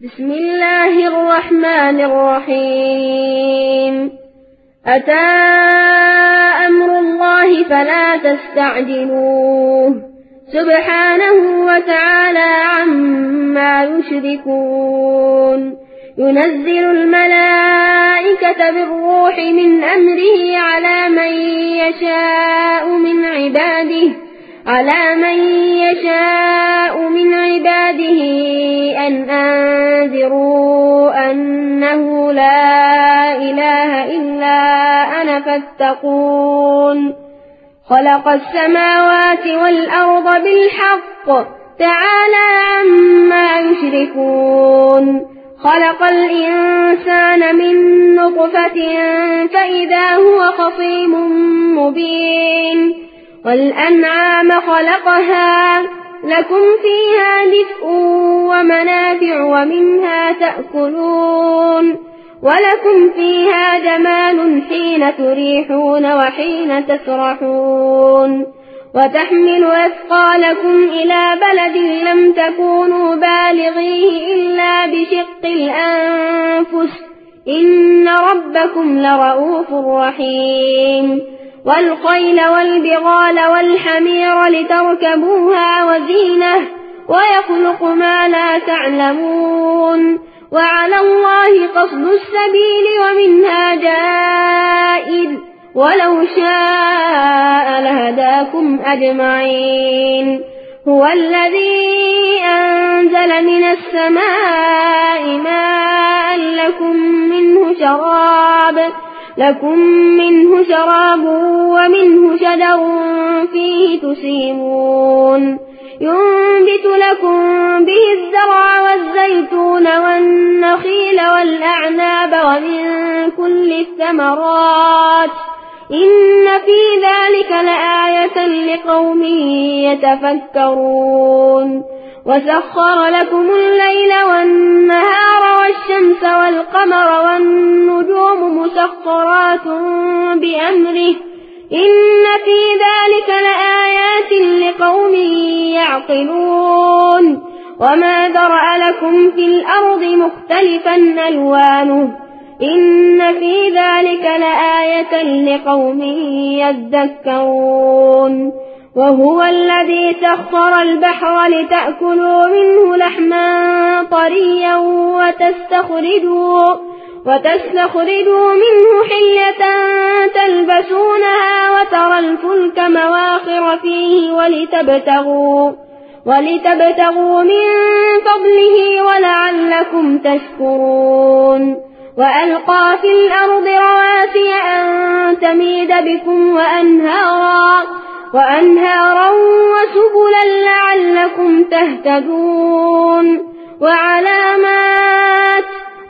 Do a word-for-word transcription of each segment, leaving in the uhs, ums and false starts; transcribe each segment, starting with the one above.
بسم الله الرحمن الرحيم أتى أمر الله فلا تستعجلوه سبحانه وتعالى عما يشركون ينزل الملائكة بالروح من أمره على من يشاء من عباده على من يشاء من عباده أن أنذروا أنه لا إله إلا أنا فاتقون خلق السماوات والأرض بالحق تعالى عما يشركون خلق الإنسان من نطفة فإذا هو خصيم مبين والأنعام خلقها لكم فيها دفء ومنافع ومنها تأكلون ولكم فيها جمال حين تريحون وحين تسرحون وتحمل أثقالكم إلى بلد لم تكونوا بالغيه إلا بشق الأنفس إن ربكم لرؤوف رحيم والخيل والبغال والحمير لتركبوها وزينة ويخلق ما لا تعلمون وعلى الله قصد السبيل ومنها جائر ولو شاء لهداكم أجمعين هو الذي أنزل من السماء ماء لكم منه شراب لكم منه شراب ومنه شجر فيه تسيمون ينبت لكم به الزرع والزيتون والنخيل والأعناب ومن كل الثمرات إن في ذلك لآية لقوم يتفكرون وسخر لكم الليل والنهار والشمس والقمر والنجوم مسخرات بأمره إن في ذلك لآيات لقوم يعقلون وما ذرأ لكم في الأرض مختلفا ألوانه إن في ذلك لآية لقوم يذكرون وهو الذي سخر البحر لتأكلوا منه لحما طريا وتستخرجوا, وتستخرجوا منه حلية تلبسونها وترى الفلك مواخر فيه ولتبتغوا, ولتبتغوا من فضله ولعلكم تشكرون وألقى في الأرض رواسي أن تميد بكم وأنهارا وأنهارا وسبلا لعلكم تهتدون وعلامات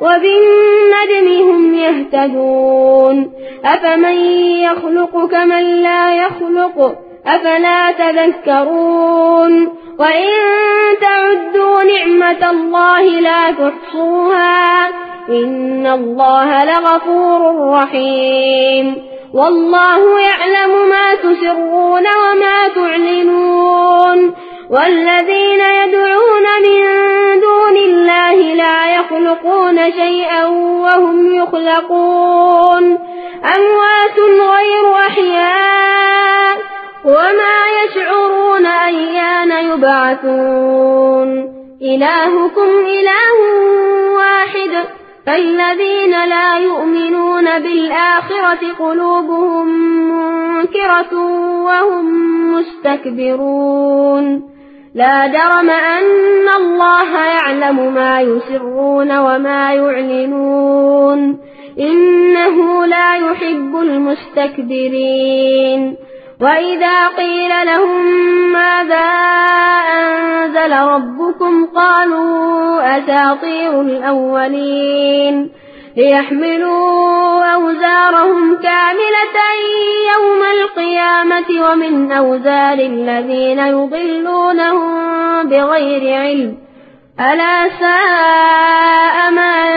وبالنجم هم يهتدون أفمن يخلق كمن لا يخلق أفلا تذكرون وإن تعدوا نعمة الله لا تحصوها إن الله لغفور رحيم والله يعلم ما تسرون وما تعلنون والذين يدعون من دون الله لا يخلقون شيئا وهم يخلقون أموات غير أحياء وما يشعرون أيان يبعثون إلهكم إله واحد فالذين لا يؤمنون بالآخرة قلوبهم منكرة وهم مستكبرون لا جرم أن الله يعلم ما يسرون وما يعلنون إنه لا يحب المستكبرين وإذا قيل لهم ماذا أنزل ربكم قالوا أساطير الأولين ليحملوا أوزارهم كاملة يوم القيامة ومن أوزار الذين يضلونهم بغير علم ألا ساء ما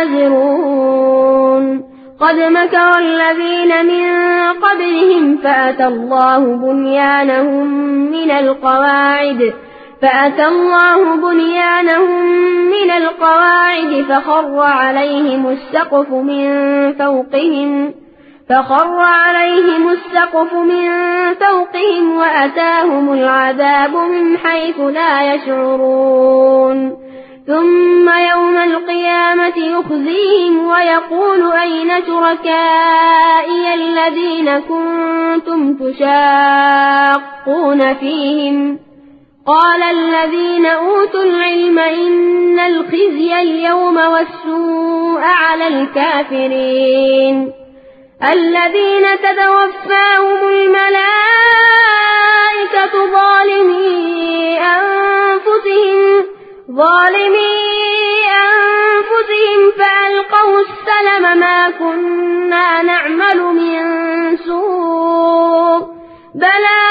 يزرون قد مكر الذين من قبلهم فأتى الله بنيانهم من القواعد فأتى الله بنيانهم من القواعد فخر عليهم السقف من فوقهم فخر عليهم السقف من فوقهم وأتاهم العذاب من حيث لا يشعرون ثم يوم القيامة يخزيهم ويقول أين شركائي الذين كنتم تشاقون فيهم قال الذين أوتوا العلم إن الخزي اليوم والسوء على الكافرين الذين تتوفاهم الملائكة ظالمي أنفسهم ظالمي أنفسهم فألقوا السلم ما كنا نعمل من سوء بلى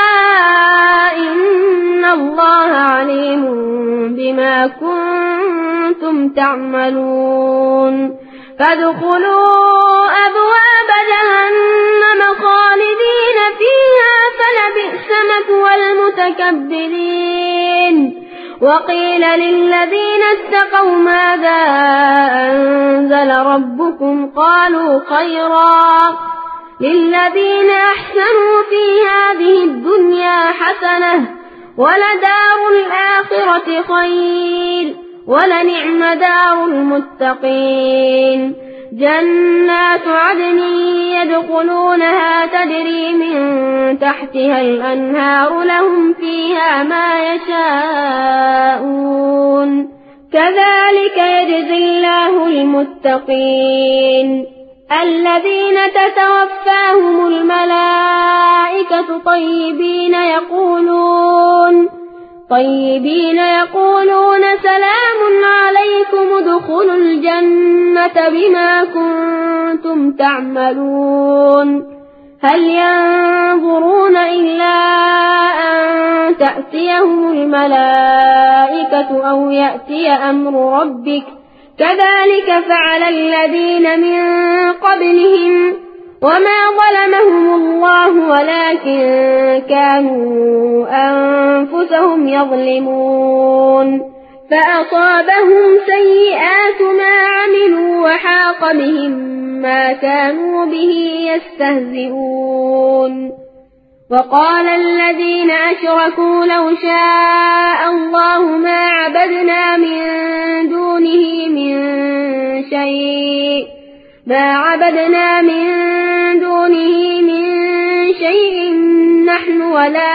إن الله عليم بما كنتم تعملون فادخلوا أبواب جهنم خالدين فيها فلبئس مثوى المتكبرين وقيل للذين اتقوا ماذا أنزل ربكم قالوا خيرا للذين أحسنوا في هذه الدنيا حسنة ولدار الآخرة خير ولنعم دار المتقين جنات عدن يدخلونها تجري من تحتها الأنهار لهم فيها ما يشاءون كذلك يجزي الله المتقين الذين تتوفاهم الملائكة طيبين يقولون طيبين يقولون سلام عليكم ادخلوا الجنة بما كنتم تعملون هل ينظرون إلا أن تأتيهم الملائكة أو يأتي أمر ربك كذلك فعل الذين من قبلهم وما ظلمهم الله ولكن كانوا أنفسهم يظلمون فأصابهم سيئات ما عملوا وحاق بهم ما كانوا به يستهزئون وقال الذين أشركوا لو شاء الله ما عبدنا من دونه من شيء ما عبدنا من دونه من شيء نحن ولا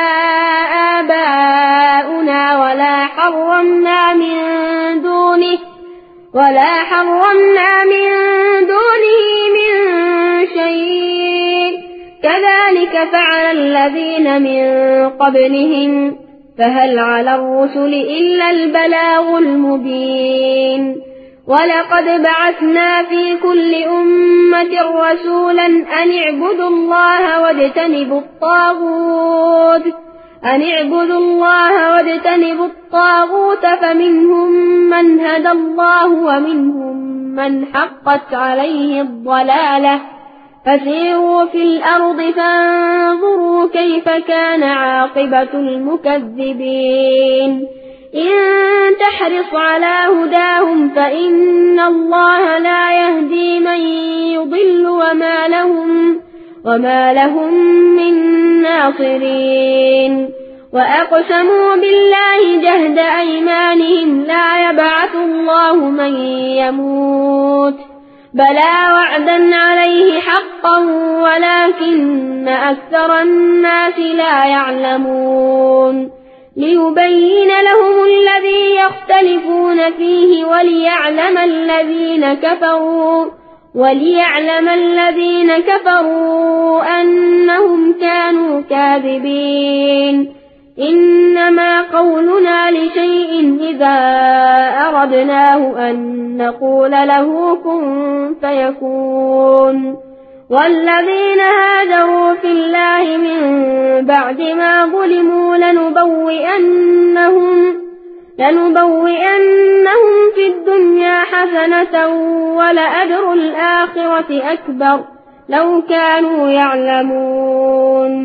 آباؤنا ولا حرمنا من دونه ولا حرمنا من دونه من شيء كذلك فعل الذين من قبلهم فهل على الرسل إلا البلاغ المبين ولقد بعثنا في كل أمة رسولا أن اعبدوا الله واجتنبوا الطاغوت أن اعبدوا الله واجتنبوا الطاغوت فمنهم من هدى الله ومنهم من حقت عليه الضلالة فسيروا في الأرض فانظروا كيف كان عاقبة المكذبين إن تحرص على هداهم فإن الله لا يهدي من يضل وما لهم وما لهم من ناصرين وأقسموا بالله جهد أيمانهم لا يبعث الله من يموت بلى وعدا عليه حقا ولكن أكثر الناس لا يعلمون ليبين لهم الذي يختلفون فيه وليعلم الذين كفروا وليعلم الذين كفروا أنهم كانوا كاذبين إنما قولنا لشيء إذا أردناه أن نقول له كن فيكون والذين هاجروا في الله من بعد ما ظلموا لنبوئنهم لنبوئنهم في الدنيا حسنة ولأجر الآخرة أكبر لو كانوا يعلمون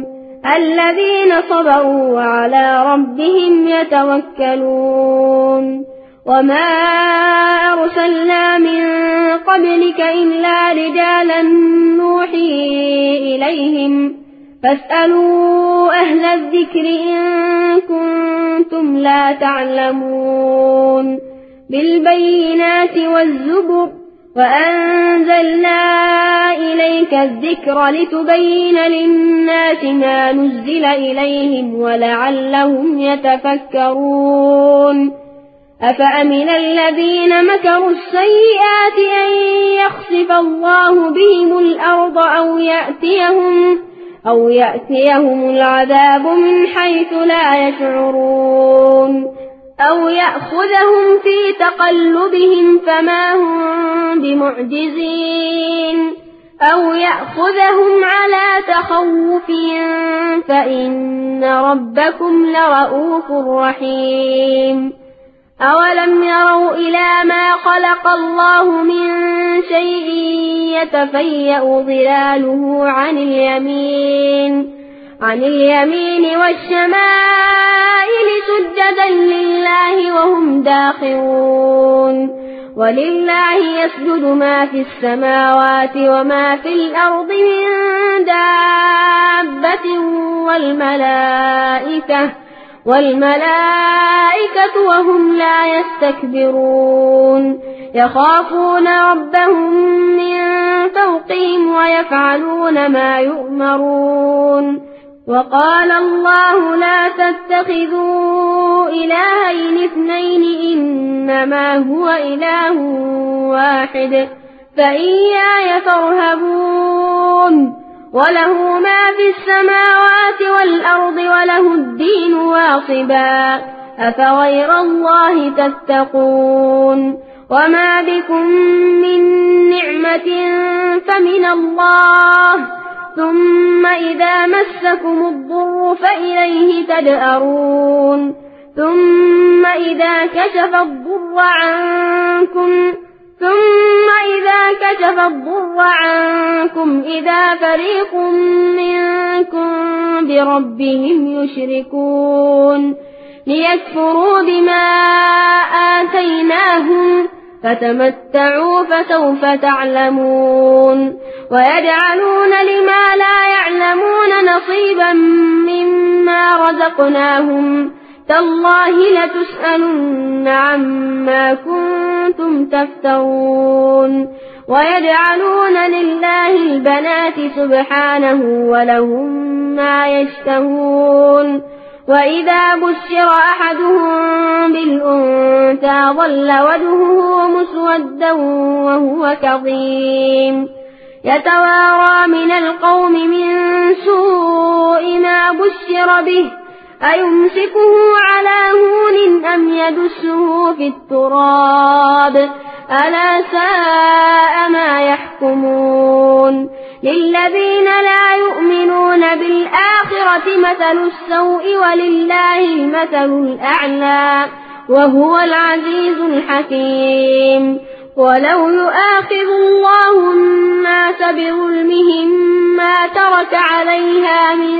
الذين صبروا وعلى ربهم يتوكلون وما أرسلنا من قبلك إلا رجالا نوحي إليهم فاسألوا أهل الذكر إن كنتم لا تعلمون بالبينات والزبر وأنزلنا إليك الذكر لتبين للناس ما نزل إليهم ولعلهم يتفكرون أفأمن الذين مكروا السيئات أن يخسف الله بهم الأرض أو يأتيهم أو يأتيهم العذاب من حيث لا يشعرون أو يأخذهم في تقلبهم فما هم بمعجزين أو يأخذهم على تخوف فإن ربكم لرؤوف رحيم أولم يروا إلى ما خلق الله من شيء يتفيأ ظلاله عن اليمين عن اليمين والشمائل سجدا لله وهم داخرون ولله يسجد ما في السماوات وما في الأرض من دابة والملائكة والملائكة وهم لا يستكبرون يخافون ربهم من فوقهم ويفعلون ما يؤمرون وقال الله لا تتخذوا إلهين اثنين إنما هو إله واحد فإياي فارهبون وله ما في السماوات والأرض وله الدين واصبا أفغير الله تتقون وما بكم من نعمة فمن الله ثم إذا مسكم الضر فإليه تجأرون ثم إذا كشف الضر عنكم ثم إذا كشف الضر عنكم إذا فريق منكم بربهم يشركون ليكفروا بما آتيناهم فتمتعوا فسوف تعلمون ويجعلون لما لا يعلمون نصيبا مما رزقناهم تالله لتسألن عما كنتم تفترون ويجعلون لله البنات سبحانه ولهم ما يشتهون وإذا بشر أحدهم بالأنثى ظل وجهه مسودا وهو كظيم يتوارى من القوم من سوء ما بشر به أيمسكه على هون أم يدسه في التراب ألا ساء ما يحكمون للذين لا يؤمنون بالآخرة مثل السوء ولله المثل الأعلى وهو العزيز الحكيم ولو يؤاخذ الله الناس بظلمهم ما ترك عليها من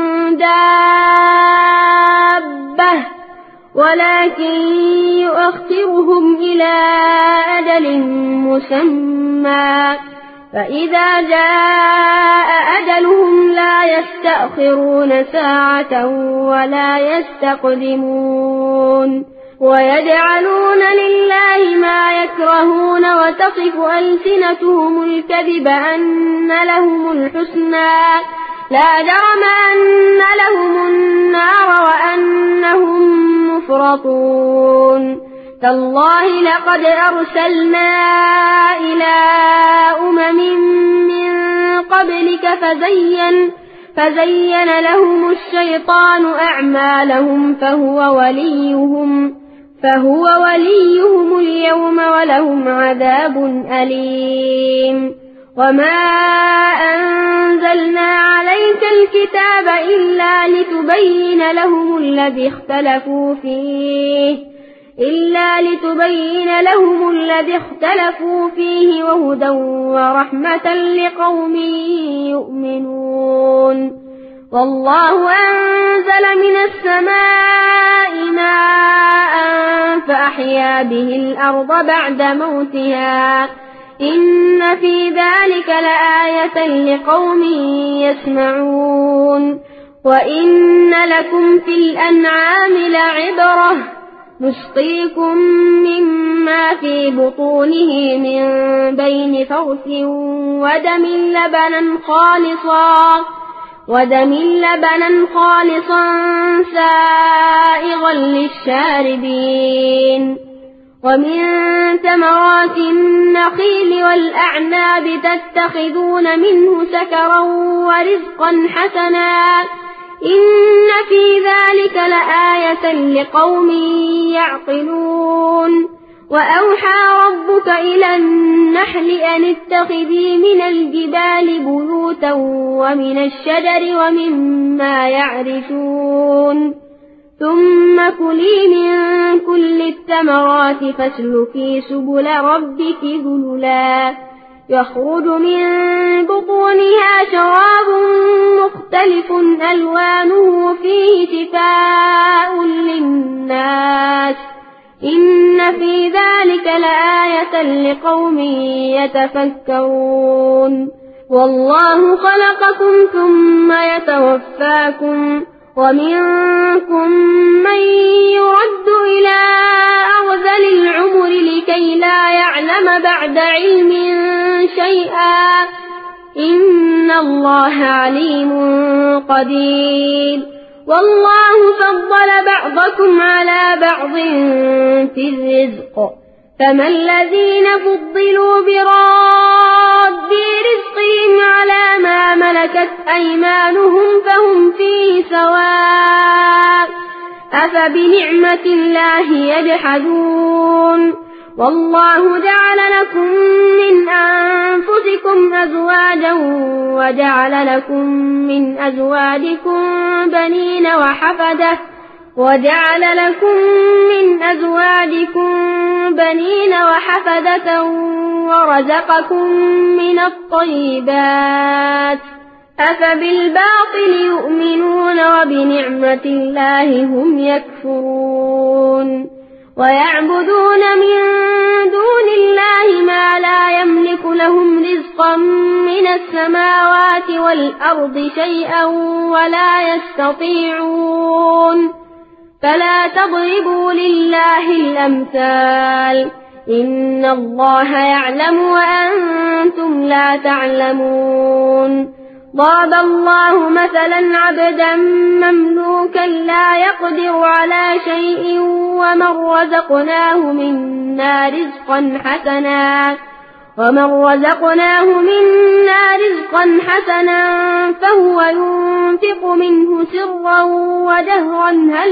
دابة ولكن يؤخرهم إلى أجل مسمى فإذا جاء أجلهم لا يستأخرون ساعة ولا يستقدمون ويجعلون لله ما يكرهون وتصف ألسنتهم الكذب أن لهم الحسنى لا جرم أن لهم النار وأنهم مفرطون تالله لقد أرسلنا إلى أمم من قبلك فزين فزين لهم الشيطان أعمالهم فهو وليهم فهو وليهم اليوم ولهم عذاب أليم وما أنزلنا عليك الكتاب إلا لتبين لهم الذي اختلفوا فيه إلا لتبين لهم الذي اختلفوا فيه وهدى ورحمة لقوم يؤمنون والله أنزل من السماء ماء فأحيا به الأرض بعد موتها إن في ذلك لآية لقوم يسمعون وإن لكم في الأنعام لعبرة نسقيكم مما في بطونه من بين فرث ودم لبنا خالصا ودم لبنا خالصا سائغا للشاربين ومن ثمرات النخيل والأعناب تتخذون منه سكرا ورزقا حسنا إن في ذلك لآية لقوم يعقلون وأوحى ربك إلى النحل أن اتخذي من الجبال بيوتا ومن الشجر ومما يعرشون ثم كلي من كل الثمرات فاسلكي سبل ربك ذللا يخرج من بطونها شراب مختلف ألوانه فيه شفاء للناس إن في ذلك لآية لقوم يتفكرون والله خلقكم ثم يتوفاكم ومنكم من يرد إلى أرذل العمر لكي لا يعلم بعد علم شيئا إن الله عليم قدير والله فضل بعضكم على بعض في الرزق فما الذين فضلوا براد رزقهم على ما ملكت أيمانهم فهم فيه سواء أفبنعمة الله يجحدون والله جعل لكم من أنفسكم أزواجا وجعل لكم من أزواجكم بنين وحفدة وجعل لكم من أزواجكم بنين وحفدة ورزقكم من الطيبات أفبالباطل يؤمنون وبنعمة الله هم يكفرون ويعبدون من دون الله ما لا يملك لهم رزقا من السماوات والأرض شيئا ولا يستطيعون فلا تضربوا لله الأمثال إن الله يعلم وأنتم لا تعلمون ضرب الله مثلا عبدا مملوكا لا يقدر على شيء ومن رزقناه منا رزقا حسنا ومن رزقناه منا رزقا حسنا فهو ينفق منه سرا وجهرا هل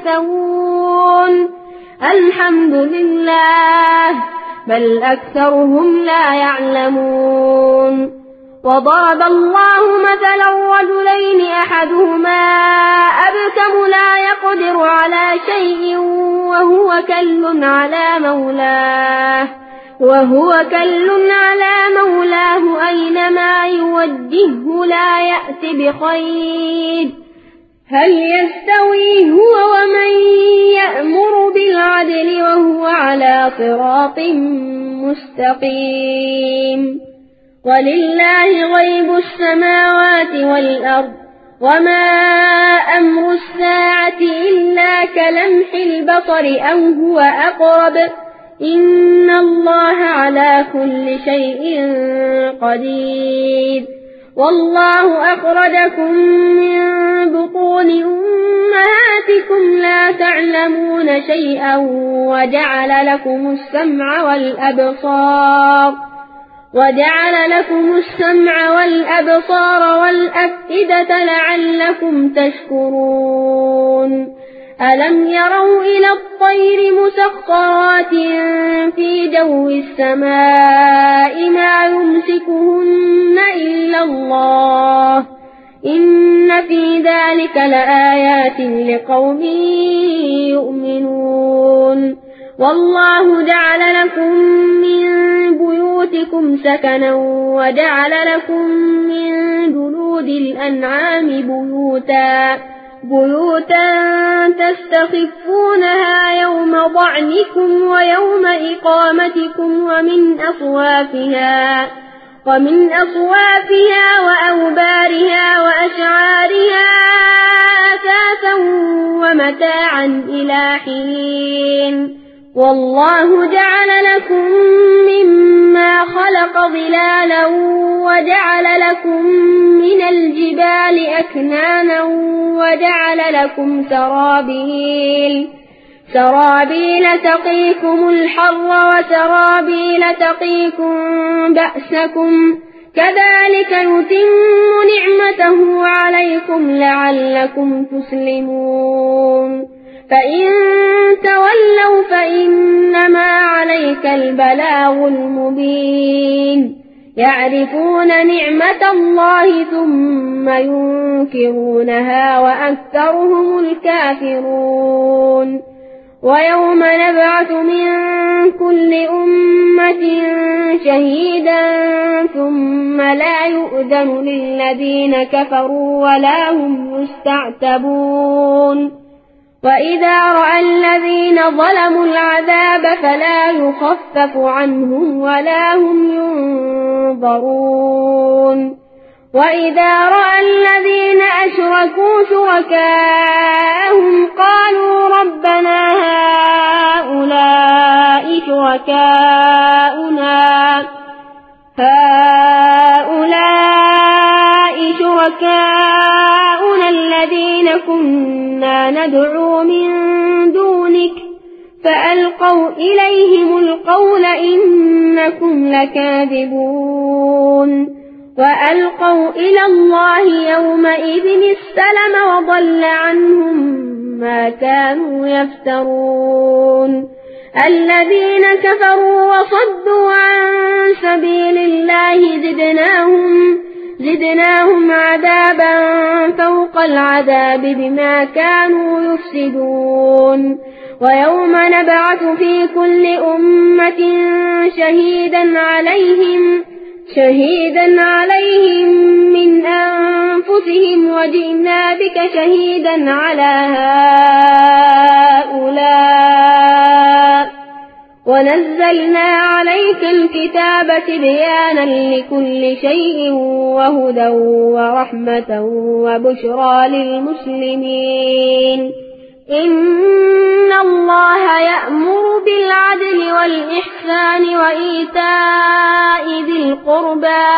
يستوون الحمد لله بل أكثرهم لا يعلمون وضرب الله مثلا رجلين أحدهما أبكم لا يقدر على شيء وهو كل على مولاه وهو كل على مولاه أينما يوجهه لا يأت بخير هل يستوي هو ومن يأمر بالعدل وهو على صراط مستقيم ولله غيب السماوات والأرض وما أمر الساعة إلا كلمح البصر أو هو أقرب إن الله على كل شيء قدير والله أخرجكم من بطون أمهاتكم لا تعلمون شيئا وجعل لكم السمع والأبصار وجعل لكم السمع والأبصار والأفئدة لعلكم تشكرون ألم يروا إلى الطير مسخرات في جو السماء ما يمسكهن إلا الله إن في ذلك لآيات لقوم يؤمنون والله جعل لكم من بيوتكم سكنا وجعل لكم من جلود جلود الأنعام بيوتا بيوتا تستخفونها يوم ضعنكم ويوم إقامتكم ومن أصوافها ومن أصوافها وأوبارها وأشعارها أثاثا ومتاعا إلى حين. والله جعل لكم مما خلق ظلالا وجعل لكم من الجبال أكنانا وجعل لكم سرابيل سرابيل تقيكم الحر وسرابيل تقيكم بأسكم كذلك يتم نعمته عليكم لعلكم تسلمون. فإن تولوا فإنما عليك البلاغ المبين. يعرفون نعمة الله ثم ينكرونها وأكثرهم الكافرون. ويوم نبعث من كل أمة شهيدا ثم لا يؤذن للذين كفروا ولا هم يستعتبون. وإذا رأى الذين ظلموا العذاب فلا يخفف عنهم ولا هم ينظرون. وإذا رأى الذين أشركوا شركاءهم قالوا ربنا هؤلاء شركاؤنا هؤلاء شركاؤنا الذين كنا ندعو من دونك فألقوا إليهم القول إنكم لكاذبون. وألقوا إلى الله يومئذ السلم وضل عنهم ما كانوا يفترون. الذين كفروا وصدوا عن سبيل الله زدناهم زدناهم عذابا فوق العذاب بما كانوا يفسدون. ويوم نبعث في كل أمة شهيدا عليهم شهيدا عليهم من أنفسهم وجئنا بك شهيدا على هؤلاء ونزلنا عليك الكتاب تبيانا لكل شيء وهدى ورحمة وبشرى للمسلمين. إن الله يأمر بالعدل والإحسان وإيتاء ذي القربى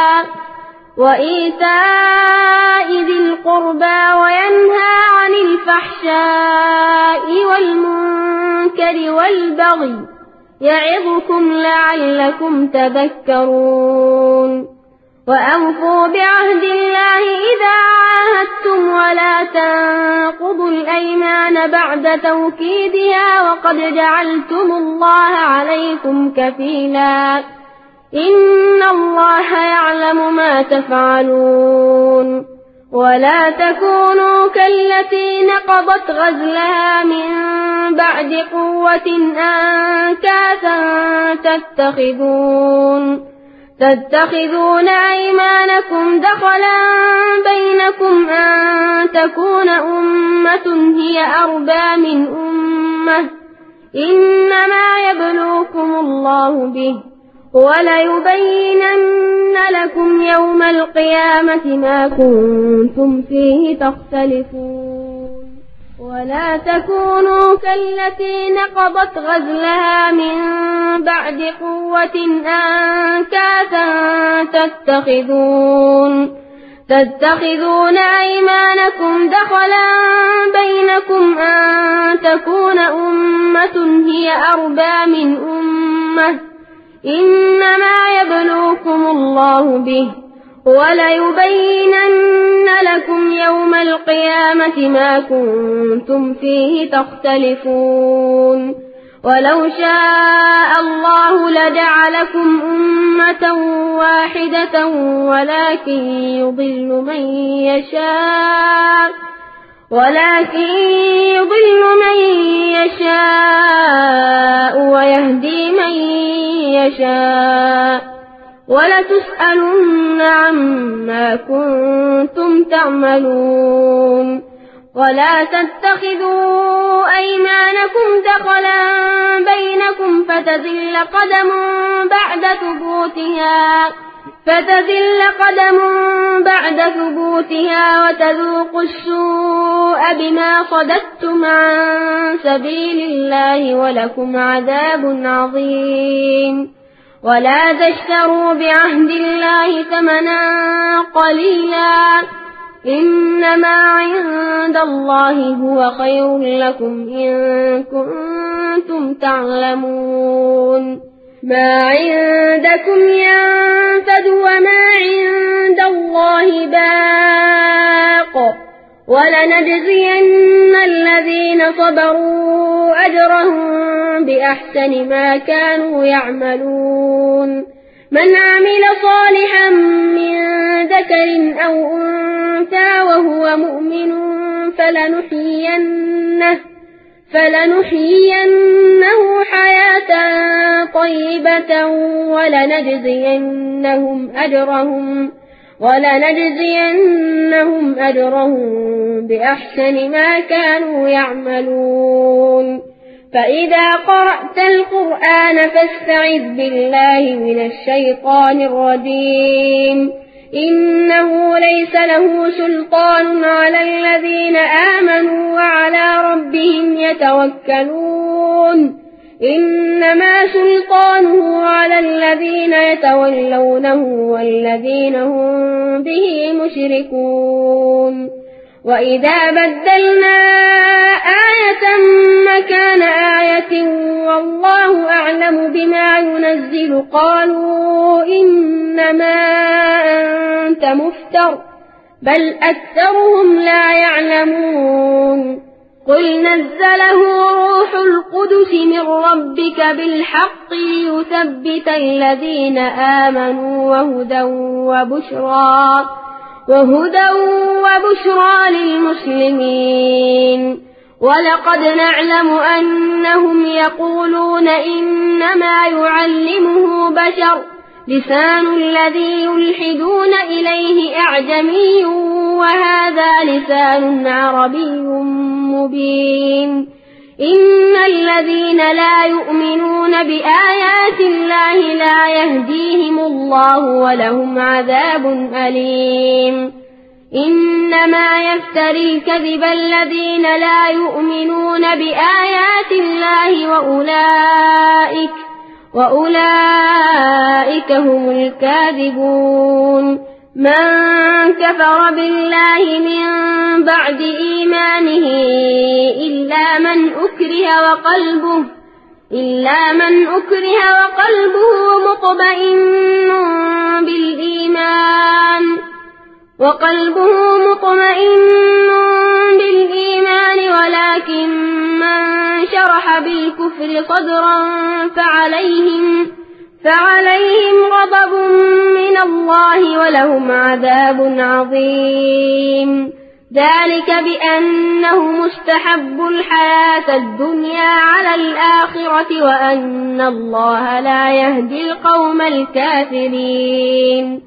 وإيتاء ذي القربى وينهى عن الفحشاء والمنكر والبغي يعظكم لعلكم تذكرون. وأوفوا بعهد الله إذا عاهدتم ولا تنقضوا الأيمان بعد توكيدها وقد جعلتم الله عليكم كفيلا إن الله يعلم ما تفعلون. ولا تكونوا كالتي نقضت غزلها من بعد قوة أنكاثا تتخذون تتخذون أيمانكم دخلا بينكم أن تكون أمة هي أربى من أمة إنما يبلوكم الله به وليبينن لكم يوم القيامة ما كنتم فيه تختلفون. ولا تكونوا كالتي نقضت غزلها من بعد قوة أنكاثا تتخذون تتخذون أيمانكم دخلا بينكم أن تكون أمة هي أربى من أمة إنما يبلوكم الله به وليبينن لكم يوم القيامة ما كنتم فيه تختلفون. ولو شاء الله لجعلكم أمة واحدة ولكن يضل من يشاء ولكن يضل من يشاء ويهدي من يشاء ولتسألن عما كنتم تعملون ولا تتخذوا أيمانكم دخلا بينكم فتزل قدم بعد ثبوتها فتزل قدم بعد ثبوتها وتذوقوا السوء بما صددتم عن سبيل الله ولكم عذاب عظيم ولا تشتروا بعهد الله ثمنا قليلا إنما عند الله هو خير لكم إن كنتم تعلمون ما عندكم ينفد وما عند الله باق ولنجزين الذين صبروا أجرهم بأحسن ما كانوا يعملون من عمل صالحا من ذكر أو أنثى وهو مؤمن فلنحيينه فلنحيينه حياة طيبة ولنجزينهم أجرهم ولنجزينهم أجرهم بأحسن ما كانوا يعملون فإذا قرأت القرآن فاستعذ بالله من الشيطان الرجيم إنه ليس له سلطان على الذين آمنوا وعلى ربهم يتوكلون إنما سلطانه على الذين يتولونه والذين هم به مشركون وإذا بدلنا آية مكان آية والله أعلم بما ينزل قالوا إنما أنت مفتر بل أكثرهم لا يعلمون قل نزله روح القدس من ربك بالحق ليثبت الذين آمنوا وهدى وبشرى وهدى وبشرى للمسلمين ولقد نعلم أنهم يقولون إنما يعلمه بشر لسان الذي يلحدون إليه أعجمي وهذا لسان عربي مبين إن الذين لا يؤمنون بآيات الله لا يهديهم الله ولهم عذاب أليم إنما يفتري الكذب الذين لا يؤمنون بآيات الله وأولئك وأولئك هم الكاذبون من كفر بالله من بعد إيمانه إلا من أكره وقلبه إلا من أكره وقلبه مطمئن بالإيمان وقلبه مطمئن بالإيمان ولكن من شرح بالكفر صدرا فعليهم فعليهم غضب من الله ولهم عذاب عظيم ذلك بأنه مستحب الحياة الدنيا على الآخرة وأن الله لا يهدي القوم الكافرين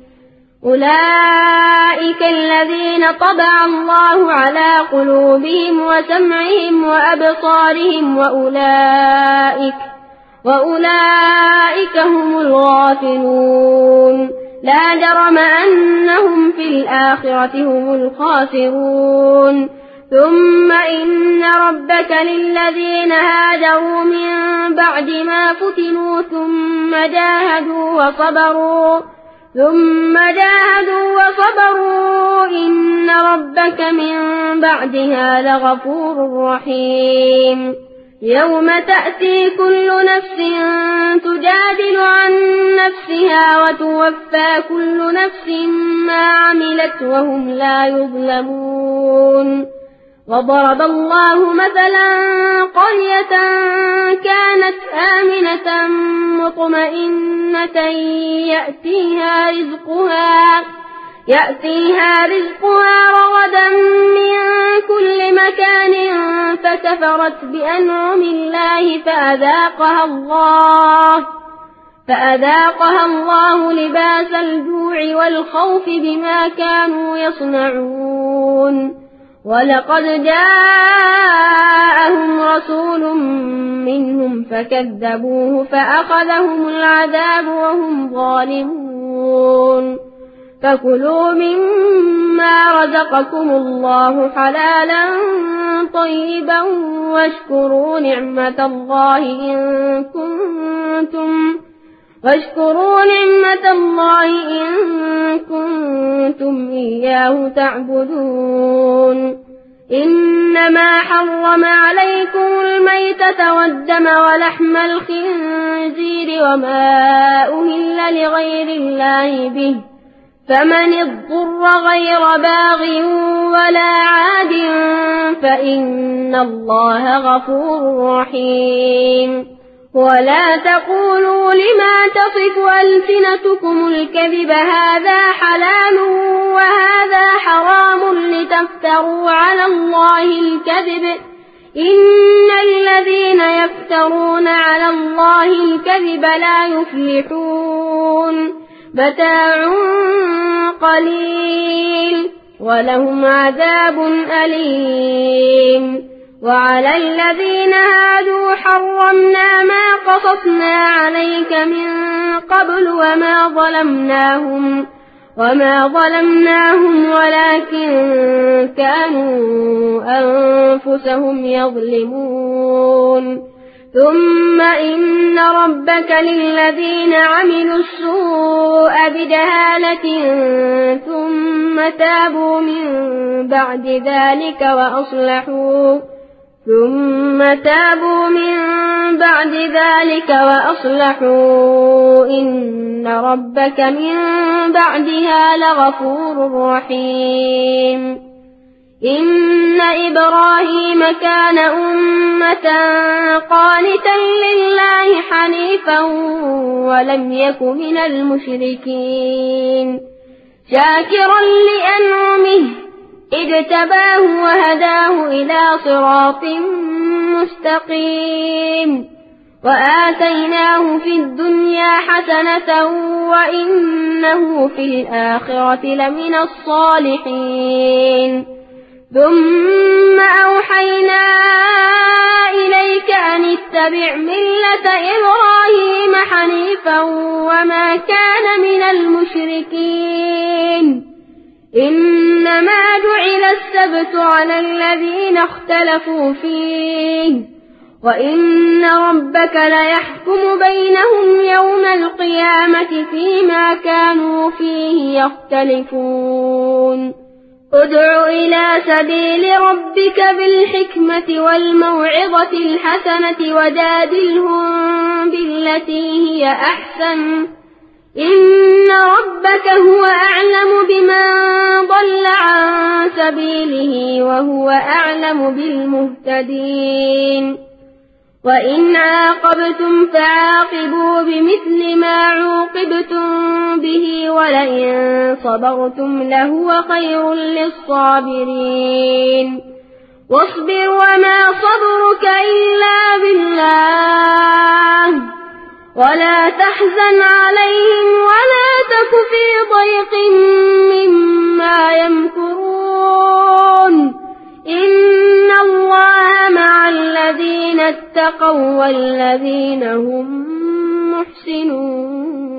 أولئك الذين طبع الله على قلوبهم وسمعهم وأبصارهم وأولئك وأولئك هم الغافلون لا جرم أنهم في الآخرة هم الخاسرون ثم إن ربك للذين هاجروا من بعد ما فتنوا ثم جاهدوا وصبروا ثم جاهدوا وصبروا إن ربك من بعدها لغفور رحيم يوم تأتي كل نفس تجادل عن نفسها وتوفى كل نفس ما عملت وهم لا يظلمون وضرب الله مثلا قرية كانت آمنة مطمئنة يأتيها رزقها يأتيها رزقها رغدا من كل مكان فكفرت بأنعم الله فأذاقها الله فأذاقها الله لباس الجوع والخوف بما كانوا يصنعون ولقد جاءهم رسول منهم فكذبوه فأخذهم العذاب وهم ظالمون فكلوا مما رزقكم الله حلالا طيبا واشكروا نعمة الله إن كنتم واشكروا نعمة الله إن كنتم إياه تعبدون إنما حرم عليكم الميتة والدم ولحم الخنزير وما أهل لغير الله به فمن اضطر غير باغ ولا عاد فإن الله غفور رحيم ولا تقولوا لما تصف ألسنتكم الكذب هذا حلال وهذا حرام لتفتروا على الله الكذب إن الذين يفترون على الله الكذب لا يفلحون متاع قليل ولهم عذاب أليم وعلى الذين هادوا حرمنا ما قصصنا عليك من قبل وما ظلمناهم وما ظلمناهم ولكن كانوا أنفسهم يظلمون ثم إن ربك للذين عملوا السوء بجهالة ثم تابوا من بعد ذلك وأصلحوا ثم تابوا من بعد ذلك وأصلحوا إن ربك من بعدها لغفور رحيم إن إبراهيم كان أمة قانتا لله حنيفا ولم يك من المشركين شاكرا لأنعمه اجتباه وهداه إلى صراط مستقيم وآتيناه في الدنيا حسنة وإنه في الآخرة لمن الصالحين ثم أوحينا إليك أن اتبع ملة إبراهيم حنيفا وما كان من المشركين إنما جعل السبت على الذين اختلفوا فيه وإن ربك ليحكم بينهم يوم القيامة فيما كانوا فيه يختلفون ادع إلى سبيل ربك بالحكمة والموعظة الحسنة وجادلهم بالتي هي أحسن إن ربك هو أعلم بمن ضل عن سبيله وهو أعلم بالمهتدين وإن عاقبتم فعاقبوا بمثل ما عوقبتم به ولئن صبرتم لهو خير للصابرين واصبر وما صبرك إلا بالله ولا تحزن عليهم ولا تك في ضيق مما يمكرون إن الله مع الذين اتقوا والذين هم محسنون.